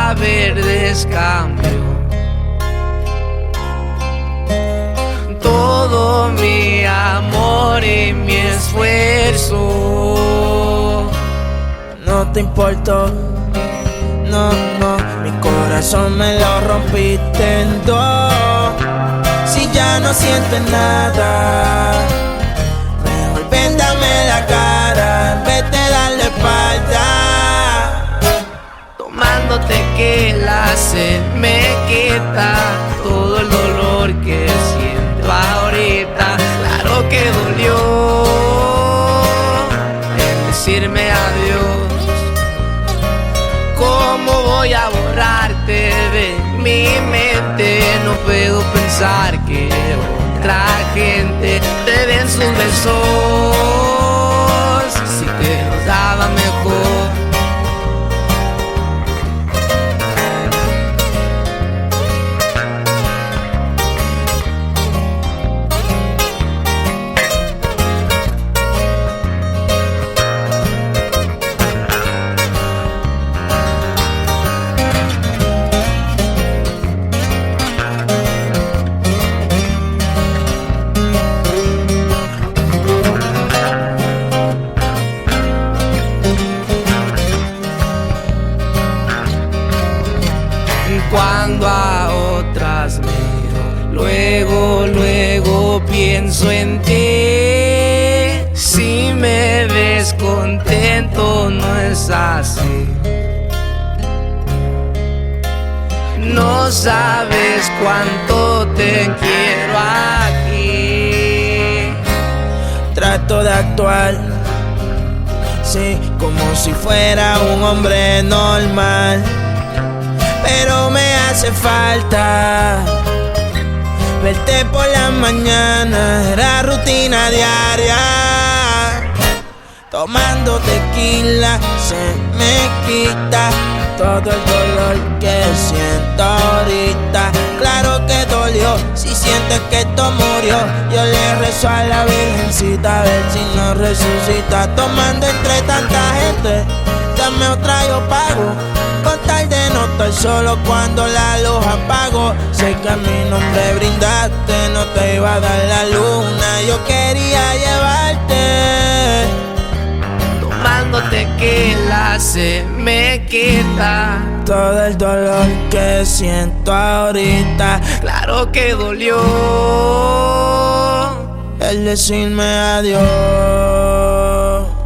a verdes cambió todo mi amor y mi esfuerzo. No te importó, no, no, mi corazón me lo rompiste en dos. Si ya no sientes nada, mejor véndame la cara en vez de darle espalda. Tomando tequila se me quita todo el dolor que siento ahorita. Claro que dolió el decirme adiós. ¿Cómo voy a borrarte de mi mente? No puedo pensar que otra gente te den sus besos, si te los daba mejor. Cuando a otras miro, luego pienso en ti. Si me ves contento, no es así. No sabes cuánto te quiero aquí. Trato de actuar, sí, como si fuera un hombre normal, pero me hace falta verte por la mañana, era rutina diaria. Tomando tequila se me quita todo el dolor que siento ahorita. Claro que dolió, si sientes que esto murió, yo le rezo a la Virgencita a ver si nos resucita. Tomando entre tanta gente, dame otra yo pago, con tal de no estar solo cuando la luz apago. Sé que a mi nombre brindaste, no te iba a dar la luna, yo quería llevarte. Tomando tequila se me quita todo el dolor que siento ahorita. Claro que dolió el decirme adiós.